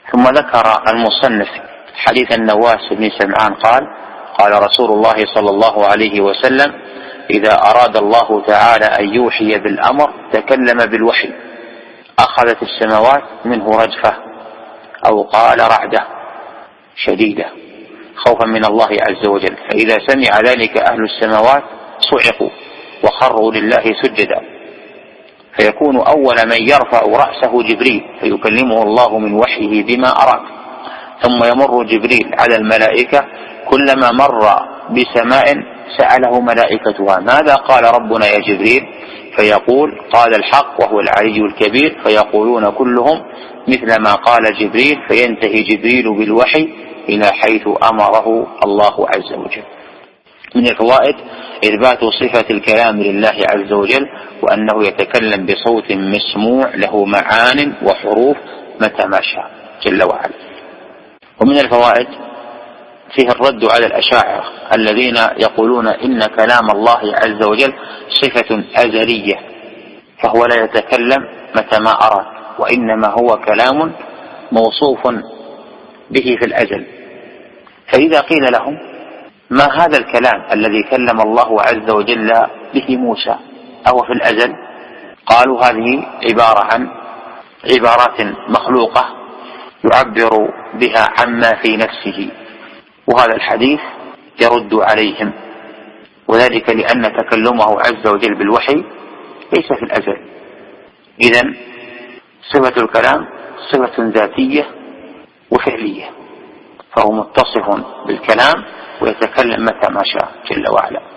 ثم ذكر المصنف حديث النواس بن سمعان قال: قال رسول الله صلى الله عليه وسلم: إذا أراد الله تعالى أن يوحي بالأمر تكلم بالوحي، أخذت السماوات منه رجفة، أو قال رعدة شديدة خوفا من الله عز وجل، فإذا سمع ذلك أهل السماوات صعقوا وخروا لله سجدا، فيكون أول من يرفع رأسه جبريل فيكلمه الله من وحيه بما أراد، ثم يمر جبريل على الملائكة، كلما مر بسماء سأله ملائكتها: ماذا قال ربنا يا جبريل؟ فيقول: قال الحق وهو العلي الكبير، فيقولون كلهم مثل ما قال جبريل، فينتهي جبريل بالوحي إلى حيث أمره الله عز وجل. من الفوائد إثبات صفة الكلام لله عز وجل، وأنه يتكلم بصوت مسموع له معان وحروف متى ما شاء جل وعلا. ومن الفوائد فيه الرد على الأشاعرة الذين يقولون إن كلام الله عز وجل صفة أزلية، فهو لا يتكلم متى ما أراد، وإنما هو كلام موصوف به في الأزل. فإذا قيل لهم: ما هذا الكلام الذي كلم الله عز وجل به موسى أو في الأزل؟ قالوا: هذه عبارة عن عبارات مخلوقة يعبر بها عما في نفسه، وهذا الحديث يرد عليهم، وذلك لأن تكلمه عز وجل بالوحي ليس في الأزل. إذن صفة الكلام صفة ذاتية وفعلية، فهو متصف بالكلام ويتكلم متى ما شاء جل وعلا.